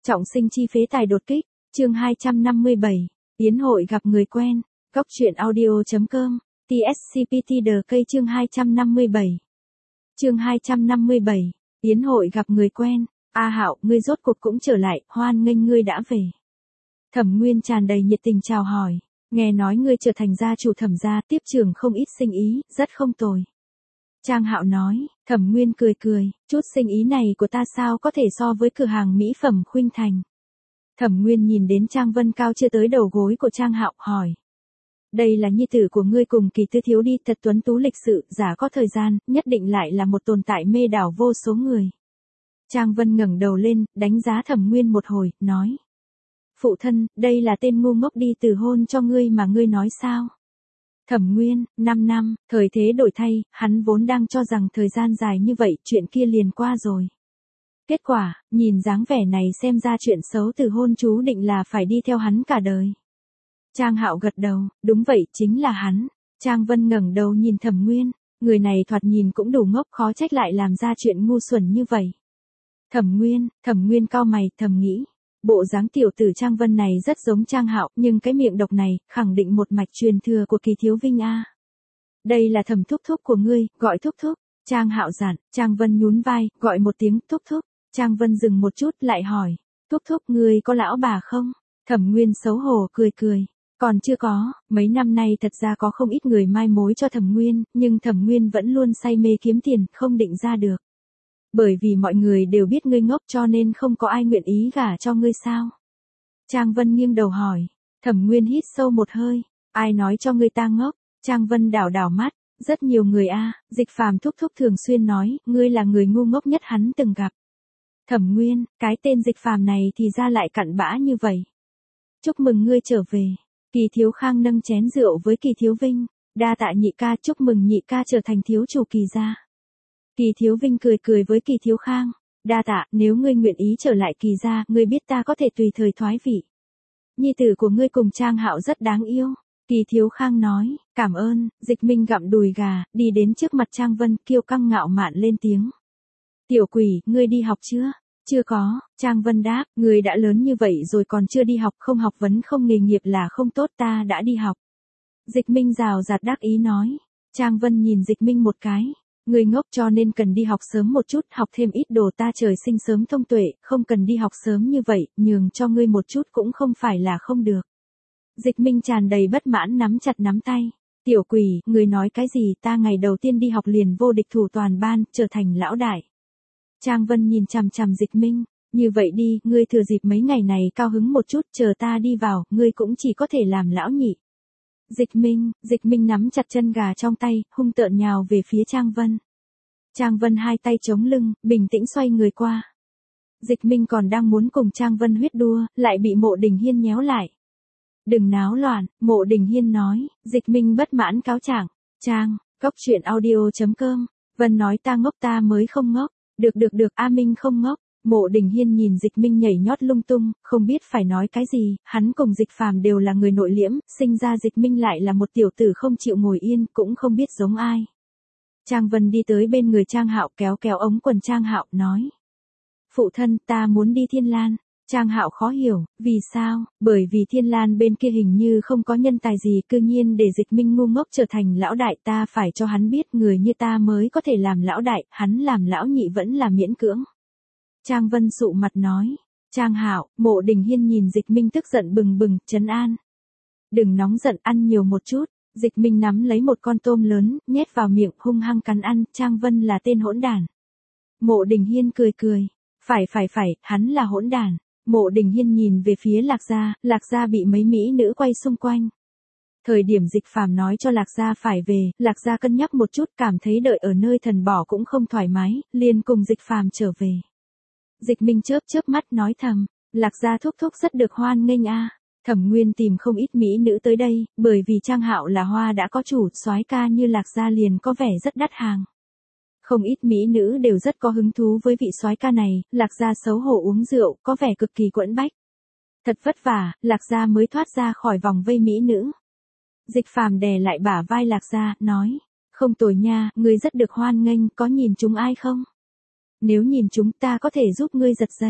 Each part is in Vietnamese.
Trọng sinh chi phế tài đột kích, chương 257, Yến hội gặp người quen, Góc truyện audio.com, TSCPT The cây chương 257. Chương 257, Yến hội gặp người quen, A Hạo, ngươi rốt cuộc cũng trở lại, hoan nghênh ngươi đã về. Thẩm Nguyên tràn đầy nhiệt tình chào hỏi, nghe nói ngươi trở thành gia chủ Thẩm gia, tiếp trường không ít sinh ý, rất không tồi. Trang Hạo nói, Thẩm Nguyên cười cười, chút sinh ý này của ta sao có thể so với cửa hàng mỹ phẩm Khuynh Thành. Thẩm Nguyên nhìn đến Trang Vân cao chưa tới đầu gối của Trang Hạo, hỏi. Đây là nhi tử của ngươi cùng Kỳ Tư thiếu đi, thật tuấn tú lịch sự, giả có thời gian, nhất định lại là một tồn tại mê đảo vô số người. Trang Vân ngẩng đầu lên, đánh giá Thẩm Nguyên một hồi, nói. Phụ thân, đây là tên ngu ngốc đi từ hôn cho ngươi mà ngươi nói sao? Thẩm Nguyên, 5 năm, thời thế đổi thay, hắn vốn đang cho rằng thời gian dài như vậy chuyện kia liền qua rồi. Kết quả, nhìn dáng vẻ này xem ra chuyện xấu từ hôn chú định là phải đi theo hắn cả đời. Trang Hạo gật đầu, đúng vậy, chính là hắn. Trang Vân ngẩng đầu nhìn Thẩm Nguyên, người này thoạt nhìn cũng đủ ngốc, khó trách lại làm ra chuyện ngu xuẩn như vậy. Thẩm Nguyên cau mày, thầm nghĩ. Bộ dáng tiểu tử Trang Vân này rất giống Trang Hạo, nhưng cái miệng độc này, khẳng định một mạch truyền thừa của Kỳ Thiếu Vinh a. Đây là Thẩm thúc thúc của ngươi, gọi thúc thúc. Trang Hạo dặn, Trang Vân nhún vai, gọi một tiếng thúc thúc. Trang Vân dừng một chút, lại hỏi, thúc thúc ngươi có lão bà không? Thẩm Nguyên xấu hổ cười cười. Còn chưa có, mấy năm nay thật ra có không ít người mai mối cho Thẩm Nguyên, nhưng Thẩm Nguyên vẫn luôn say mê kiếm tiền, không định ra được. Bởi vì mọi người đều biết ngươi ngốc cho nên không có ai nguyện ý gả cho ngươi sao? Trang Vân nghiêng đầu hỏi. Thẩm Nguyên hít sâu một hơi. Ai nói cho ngươi ta ngốc? Trang Vân đảo đảo mắt. Rất nhiều người a, Dịch Phàm thúc thúc thường xuyên nói, ngươi là người ngu ngốc nhất hắn từng gặp. Thẩm Nguyên, cái tên Dịch Phàm này thì ra lại cặn bã như vậy. Chúc mừng ngươi trở về. Kỳ Thiếu Khang nâng chén rượu với Kỳ Thiếu Vinh. Đa tạ nhị ca, chúc mừng nhị ca trở thành thiếu chủ Kỳ gia. Kỳ Thiếu Vinh cười cười với Kỳ Thiếu Khang. Đa tạ, nếu ngươi nguyện ý trở lại Kỳ gia, ngươi biết ta có thể tùy thời thoái vị. Nhi tử của ngươi cùng Trang Hạo rất đáng yêu. Kỳ Thiếu Khang nói, cảm ơn. Dịch Minh gặm đùi gà, đi đến trước mặt Trang Vân, kiêu căng ngạo mạn lên tiếng. Tiểu quỷ, ngươi đi học chưa? Chưa có. Trang Vân đáp, ngươi đã lớn như vậy rồi còn chưa đi học, không học vấn không nghề nghiệp là không tốt, ta đã đi học. Dịch Minh rào rạt đắc ý nói. Trang Vân nhìn Dịch Minh một cái. Ngươi ngốc cho nên cần đi học sớm một chút, học thêm ít đồ, ta trời sinh sớm thông tuệ, không cần đi học sớm như vậy, nhường cho ngươi một chút cũng không phải là không được. Dịch Minh tràn đầy bất mãn nắm chặt nắm tay. Tiểu quỷ, ngươi nói cái gì, ta ngày đầu tiên đi học liền vô địch thủ toàn ban, trở thành lão đại. Trang Vân nhìn chằm chằm Dịch Minh, như vậy đi, ngươi thừa dịp mấy ngày này cao hứng một chút, chờ ta đi vào, ngươi cũng chỉ có thể làm lão nhị. Dịch Minh nắm chặt chân gà trong tay, hung tợn nhào về phía Trang Vân. Trang Vân hai tay chống lưng, bình tĩnh xoay người qua. Dịch Minh còn đang muốn cùng Trang Vân huyết đua, lại bị Mộ Đình Hiên nhéo lại. Đừng náo loạn, Mộ Đình Hiên nói. Dịch Minh bất mãn cáo trạng. Góc truyện audio.com. Vân nói ta ngốc, ta mới không ngốc. Được, A Minh không ngốc. Mộ Đình Hiên nhìn Dịch Minh nhảy nhót lung tung, không biết phải nói cái gì, hắn cùng Dịch Phàm đều là người nội liễm, sinh ra Dịch Minh lại là một tiểu tử không chịu ngồi yên, cũng không biết giống ai. Trang Vân đi tới bên người Trang Hạo, kéo kéo ống quần Trang Hạo, nói. Phụ thân, ta muốn đi Thiên Lan. Trang Hạo khó hiểu, vì sao? Bởi vì Thiên Lan bên kia hình như không có nhân tài gì, cư nhiên để Dịch Minh ngu ngốc trở thành lão đại, ta phải cho hắn biết người như ta mới có thể làm lão đại, hắn làm lão nhị vẫn là miễn cưỡng. Trang Vân sụ mặt nói. Trang Hạo, Mộ Đình Hiên nhìn Dịch Minh tức giận bừng bừng, trấn an. Đừng nóng giận, ăn nhiều một chút. Dịch Minh nắm lấy một con tôm lớn, nhét vào miệng, hung hăng cắn ăn. Trang Vân là tên hỗn đản. Mộ Đình Hiên cười cười. Phải, hắn là hỗn đản. Mộ Đình Hiên nhìn về phía Lạc Gia bị mấy mỹ nữ quay xung quanh. Thời điểm Dịch Phàm nói cho Lạc Gia phải về, Lạc Gia cân nhắc một chút, cảm thấy đợi ở nơi thần bỏ cũng không thoải mái, liền cùng Dịch Phàm trở về. Dịch Minh chớp mắt nói thầm, Lạc Gia thúc thúc rất được hoan nghênh a. Thẩm Nguyên tìm không ít mỹ nữ tới đây, bởi vì Trang Hạo là hoa đã có chủ, soái ca như Lạc Gia liền có vẻ rất đắt hàng. Không ít mỹ nữ đều rất có hứng thú với vị soái ca này, Lạc Gia xấu hổ uống rượu, có vẻ cực kỳ quẫn bách. Thật vất vả, Lạc Gia mới thoát ra khỏi vòng vây mỹ nữ. Dịch Phàm đè lại bả vai Lạc Gia, nói, không tồi nha, ngươi rất được hoan nghênh, có nhìn chúng ai không? Nếu nhìn chúng ta có thể giúp ngươi giật dây.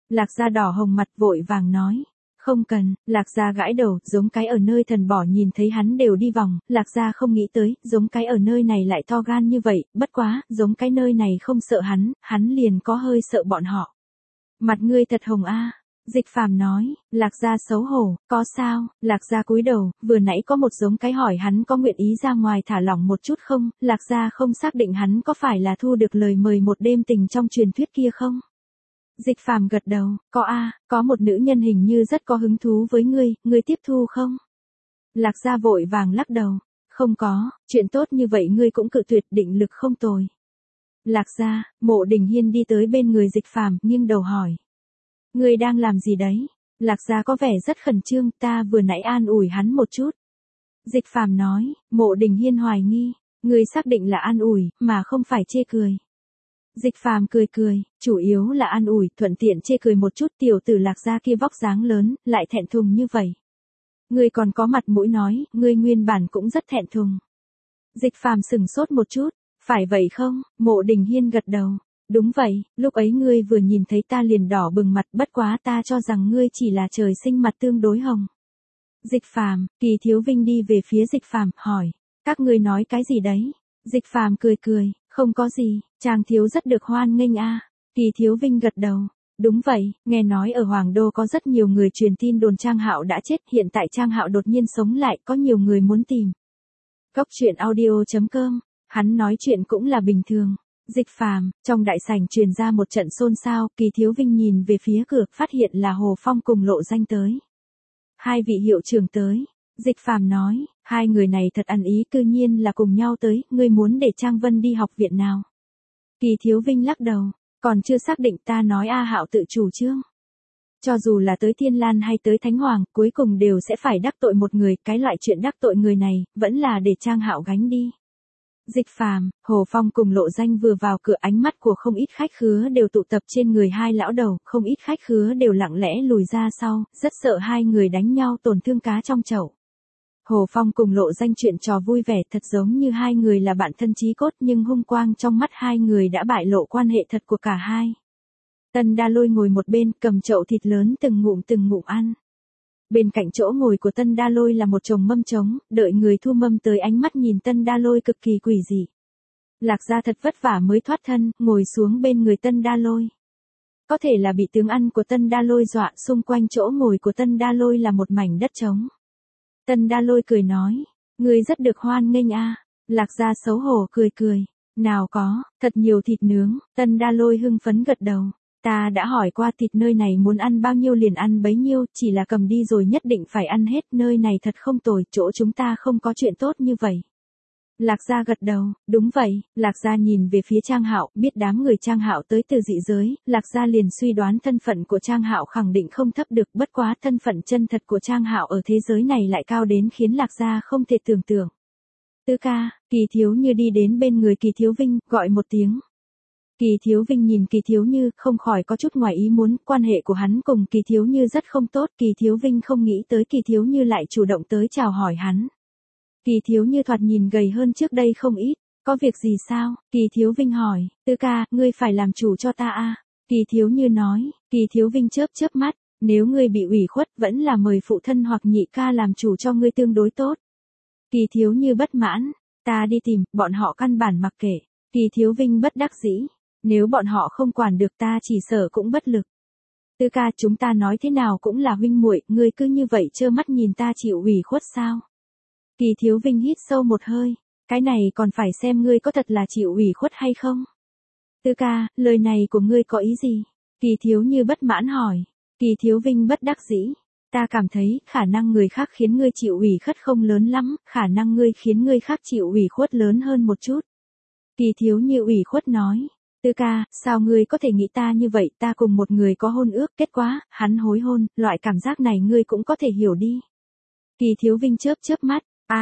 Lạc Gia đỏ hồng mặt vội vàng nói. Không cần, Lạc Gia gãi đầu, giống cái ở nơi thần bỏ nhìn thấy hắn đều đi vòng, Lạc Gia không nghĩ tới, giống cái ở nơi này lại to gan như vậy, bất quá, giống cái nơi này không sợ hắn liền có hơi sợ bọn họ. Mặt ngươi thật hồng a. Dịch Phàm nói, Lạc Gia xấu hổ, có sao? Lạc Gia cúi đầu, vừa nãy có một giống cái hỏi hắn có nguyện ý ra ngoài thả lỏng một chút không, Lạc Gia không xác định hắn có phải là thu được lời mời một đêm tình trong truyền thuyết kia không. Dịch Phàm gật đầu, có a, có một nữ nhân hình như rất có hứng thú với ngươi tiếp thu không? Lạc Gia vội vàng lắc đầu, không có, chuyện tốt như vậy ngươi cũng cự tuyệt, định lực không tồi. Lạc Gia, Mộ Đình Hiên đi tới bên người Dịch Phàm, nghiêng đầu hỏi. Ngươi đang làm gì đấy? Lạc Gia có vẻ rất khẩn trương, ta vừa nãy an ủi hắn một chút. Dịch Phàm nói, Mộ Đình Hiên hoài nghi, ngươi xác định là an ủi, mà không phải chê cười. Dịch Phàm cười, chủ yếu là an ủi, thuận tiện chê cười một chút, tiểu tử Lạc Gia kia vóc dáng lớn, lại thẹn thùng như vậy. Ngươi còn có mặt mũi nói, ngươi nguyên bản cũng rất thẹn thùng. Dịch Phàm sững sốt một chút, phải vậy không? Mộ Đình Hiên gật đầu. Đúng vậy, lúc ấy ngươi vừa nhìn thấy ta liền đỏ bừng mặt, bất quá ta cho rằng ngươi chỉ là trời sinh mặt tương đối hồng. Dịch Phàm, Kỳ Thiếu Vinh đi về phía Dịch Phàm, hỏi, các ngươi nói cái gì đấy? Dịch Phàm cười, không có gì, Trang thiếu rất được hoan nghênh a. Kỳ Thiếu Vinh gật đầu. Đúng vậy, nghe nói ở Hoàng Đô có rất nhiều người truyền tin đồn Trang Hạo đã chết, hiện tại Trang Hạo đột nhiên sống lại, có nhiều người muốn tìm. Cốc truyện audio.com, hắn nói chuyện cũng là bình thường. Dịch Phàm, trong đại sảnh truyền ra một trận xôn xao, Kỳ Thiếu Vinh nhìn về phía cửa, phát hiện là Hồ Phong cùng Lộ Danh tới. Hai vị hiệu trưởng tới. Dịch Phàm nói, hai người này thật ăn ý, cư nhiên là cùng nhau tới, ngươi muốn để Trang Vân đi học viện nào? Kỳ Thiếu Vinh lắc đầu, còn chưa xác định, ta nói A Hạo tự chủ trương. Cho dù là tới Thiên Lan hay tới Thánh Hoàng, cuối cùng đều sẽ phải đắc tội một người, cái loại chuyện đắc tội người này, vẫn là để Trang Hạo gánh đi. Dịch Phàm, Hồ Phong cùng Lộ Danh vừa vào cửa, ánh mắt của không ít khách khứa đều tụ tập trên người hai lão đầu, không ít khách khứa đều lặng lẽ lùi ra sau, rất sợ hai người đánh nhau tổn thương cá trong chậu. Hồ Phong cùng Lộ Danh chuyện trò vui vẻ, thật giống như hai người là bạn thân chí cốt, nhưng hung quang trong mắt hai người đã bại lộ quan hệ thật của cả hai. Tân Đa Lôi ngồi một bên, cầm chậu thịt lớn từng ngụm ăn. Bên cạnh chỗ ngồi của Tân Đa Lôi là một chồng mâm trống, đợi người thu mâm tới, ánh mắt nhìn Tân Đa Lôi cực kỳ quỷ dị. Lạc Gia thật vất vả mới thoát thân, ngồi xuống bên người Tân Đa Lôi. Có thể là bị tiếng ăn của Tân Đa Lôi dọa, xung quanh chỗ ngồi của Tân Đa Lôi là một mảnh đất trống. Tân Đa Lôi cười nói, ngươi rất được hoan nghênh a. Lạc Gia xấu hổ cười, nào có, thật nhiều thịt nướng. Tân Đa Lôi hưng phấn gật đầu. Ta đã hỏi qua, thịt nơi này muốn ăn bao nhiêu liền ăn bấy nhiêu, chỉ là cầm đi rồi nhất định phải ăn hết, nơi này thật không tồi, chỗ chúng ta không có chuyện tốt như vậy. Lạc Gia gật đầu, đúng vậy. Lạc Gia nhìn về phía Trang Hạo, biết đám người Trang Hạo tới từ dị giới, Lạc Gia liền suy đoán thân phận của Trang Hạo khẳng định không thấp được, bất quá thân phận chân thật của Trang Hạo ở thế giới này lại cao đến khiến Lạc Gia không thể tưởng tượng. Tứ ca, Kỳ Thiếu Như đi đến bên người Kỳ Thiếu Vinh, gọi một tiếng. Kỳ Thiếu Vinh nhìn Kỳ Thiếu Như, không khỏi có chút ngoài ý muốn, quan hệ của hắn cùng Kỳ Thiếu Như rất không tốt, Kỳ Thiếu Vinh không nghĩ tới Kỳ Thiếu Như lại chủ động tới chào hỏi hắn. Kỳ Thiếu Như thoạt nhìn gầy hơn trước đây không ít, có việc gì sao? Kỳ Thiếu Vinh hỏi, Tứ ca, ngươi phải làm chủ cho ta a. Kỳ Thiếu Như nói. Kỳ Thiếu Vinh chớp mắt, nếu ngươi bị ủy khuất vẫn là mời phụ thân hoặc nhị ca làm chủ cho ngươi tương đối tốt. Kỳ Thiếu Như bất mãn, ta đi tìm, bọn họ căn bản mặc kệ. Kỳ Thiếu Vinh bất đắc dĩ, nếu bọn họ không quản được ta chỉ sợ cũng bất lực. Tứ ca, chúng ta nói thế nào cũng là huynh muội, ngươi cứ như vậy trơ mắt nhìn ta chịu ủy khuất sao? Kỳ Thiếu Vinh hít sâu một hơi, cái này còn phải xem ngươi có thật là chịu ủy khuất hay không. Tứ ca, lời này của ngươi có ý gì? Kỳ Thiếu Như bất mãn hỏi. Kỳ Thiếu Vinh bất đắc dĩ, ta cảm thấy khả năng người khác khiến ngươi chịu ủy khuất không lớn lắm, khả năng ngươi khiến người khác chịu ủy khuất lớn hơn một chút. Kỳ Thiếu Như ủy khuất nói. Tứ ca, sao ngươi có thể nghĩ ta như vậy, ta cùng một người có hôn ước, kết quả, hắn hối hôn, loại cảm giác này ngươi cũng có thể hiểu đi. Kỳ Thiếu Vinh chớp mắt,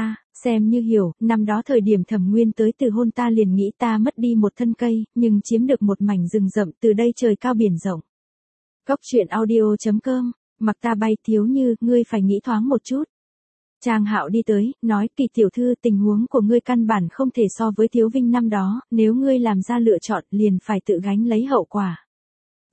xem như hiểu, năm đó thời điểm Thẩm Nguyên tới từ hôn ta liền nghĩ ta mất đi một thân cây, nhưng chiếm được một mảnh rừng rậm, từ đây trời cao biển rộng. Cốc truyện audio.com, mặc ta bay. Thiếu Như, ngươi phải nghĩ thoáng một chút. Trang Hạo đi tới, nói, Kỳ tiểu thư, tình huống của ngươi căn bản không thể so với Thiếu Vinh năm đó, nếu ngươi làm ra lựa chọn liền phải tự gánh lấy hậu quả.